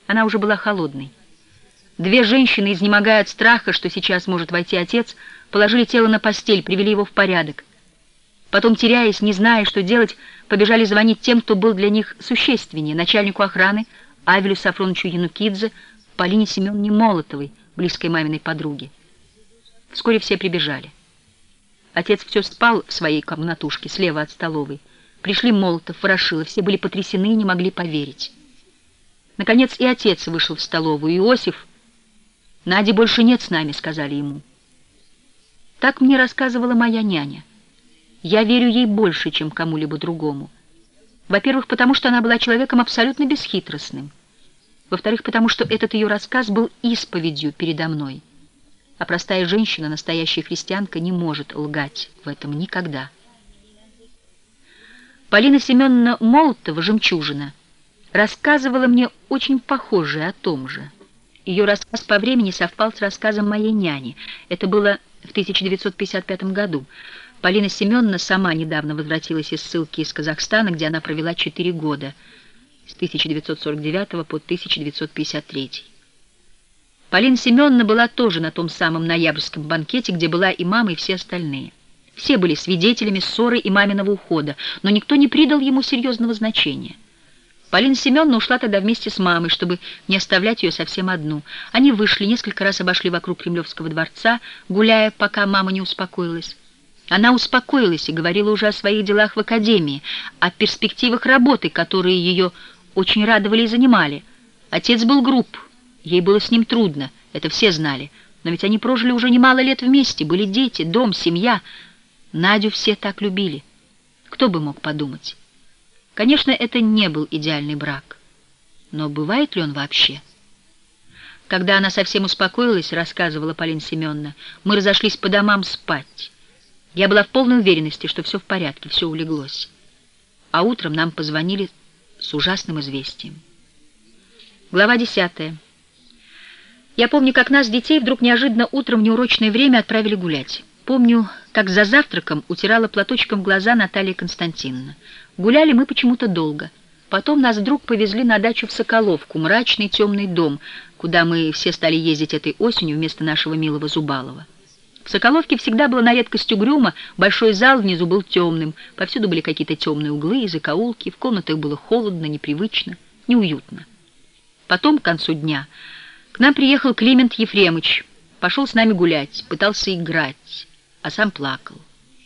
Она уже была холодной. Две женщины, изнемогая от страха, что сейчас может войти отец, положили тело на постель, привели его в порядок. Потом, теряясь, не зная, что делать, побежали звонить тем, кто был для них существеннее, начальнику охраны, Авелю Сафроновичу Янукидзе, Полине Семеновне Молотовой, близкой маминой подруге. Вскоре все прибежали. Отец все спал в своей комнатушке, слева от столовой. Пришли Молотов, Ворошилов, все были потрясены и не могли поверить. Наконец и отец вышел в столовую. Иосиф: «Нади больше нет с нами», — сказали ему. Так мне рассказывала моя няня. Я верю ей больше, чем кому-либо другому. Во-первых, потому что она была человеком абсолютно бесхитростным. Во-вторых, потому что этот ее рассказ был исповедью передо мной. А простая женщина, настоящая христианка, не может лгать в этом никогда. Полина Семеновна Молотова, жемчужина, рассказывала мне очень похожее о том же. Ее рассказ по времени совпал с рассказом моей няни. Это было в 1955 году. Полина Семеновна сама недавно возвратилась из ссылки из Казахстана, где она провела 4 года, с 1949 по 1953. Полина Семеновна была тоже на том самом ноябрьском банкете, где была и мама, и все остальные. Все были свидетелями ссоры и маминого ухода, но никто не придал ему серьезного значения. Полина Семеновна ушла тогда вместе с мамой, чтобы не оставлять ее совсем одну. Они вышли, несколько раз обошли вокруг Кремлевского дворца, гуляя, пока мама не успокоилась. Она успокоилась и говорила уже о своих делах в академии, о перспективах работы, которые ее очень радовали и занимали. Отец был груб, ей было с ним трудно, это все знали. Но ведь они прожили уже немало лет вместе, были дети, дом, семья. Надю все так любили. Кто бы мог подумать? Конечно, это не был идеальный брак. Но бывает ли он вообще? Когда она совсем успокоилась, рассказывала Полина Семеновна, мы разошлись по домам спать. Я была в полной уверенности, что все в порядке, все улеглось. А утром нам позвонили с ужасным известием. Глава 10. Я помню, как нас, детей, вдруг неожиданно утром в неурочное время отправили гулять. Помню, как за завтраком утирала платочком глаза Наталья Константиновна. Гуляли мы почему-то долго. Потом нас вдруг повезли на дачу в Соколовку, мрачный темный дом, куда мы все стали ездить этой осенью вместо нашего милого Зубалова. В Соколовке всегда было на редкость угрюмо, большой зал внизу был темным, повсюду были какие-то темные углы и закоулки, в комнатах было холодно, непривычно, неуютно. Потом, к концу дня, к нам приехал Климент Ефремыч, пошел с нами гулять, пытался играть, а сам плакал.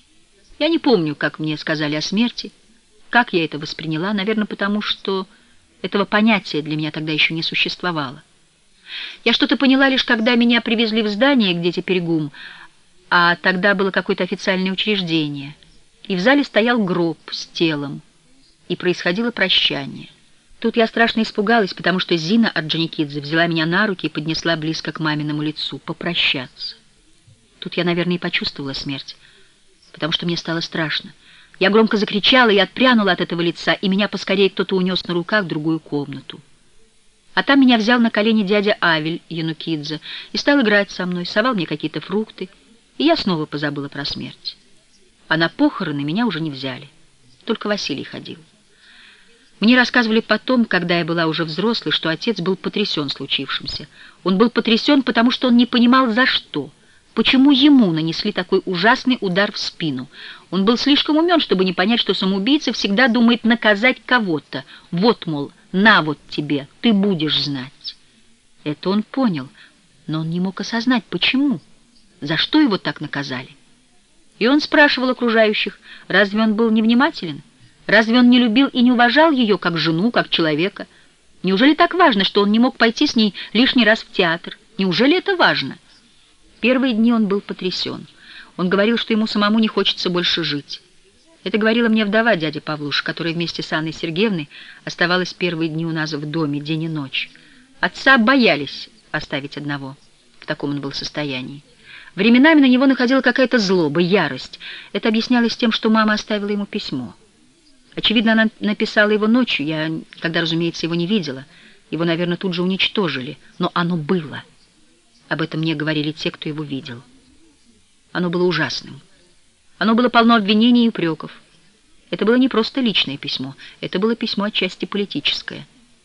Я не помню, как мне сказали о смерти, как я это восприняла, наверное, потому что этого понятия для меня тогда еще не существовало. Я что-то поняла лишь, когда меня привезли в здание, где теперь ГУМ, а тогда было какое-то официальное учреждение, и в зале стоял гроб с телом, и происходило прощание. Тут я страшно испугалась, потому что Зина Орджоникидзе взяла меня на руки и поднесла близко к маминому лицу, попрощаться. Тут я, наверное, и почувствовала смерть, потому что мне стало страшно. Я громко закричала и отпрянула от этого лица, и меня поскорее кто-то унес на руках в другую комнату. А там меня взял на колени дядя Авель Янукидзе и стал играть со мной, совал мне какие-то фрукты, и я снова позабыла про смерть. А на похороны меня уже не взяли, только Василий ходил. Мне рассказывали потом, когда я была уже взрослой, что отец был потрясен случившимся. Он был потрясен, потому что он не понимал, за что. Почему ему нанесли такой ужасный удар в спину? Он был слишком умен, чтобы не понять, что самоубийца всегда думает наказать кого-то. Вот, мол, на вот тебе, ты будешь знать. Это он понял, но он не мог осознать, почему, за что его так наказали. И он спрашивал окружающих, разве он был невнимателен? Разве он не любил и не уважал ее как жену, как человека? Неужели так важно, что он не мог пойти с ней лишний раз в театр? Неужели это важно? Первые дни он был потрясен. Он говорил, что ему самому не хочется больше жить. Это говорила мне вдова дяди Павлуша, которая вместе с Анной Сергеевной оставалась первые дни у нас в доме, день и ночь. Отца боялись оставить одного. В таком он был состоянии. Временами на него находила какая-то злоба, ярость. Это объяснялось тем, что мама оставила ему письмо. Очевидно, она написала его ночью. Я тогда, разумеется, его не видела. Его, наверное, тут же уничтожили. Но оно было. Об этом мне говорили те, кто его видел. Оно было ужасным. Оно было полно обвинений и упреков. Это было не просто личное письмо. Это было письмо отчасти политическое.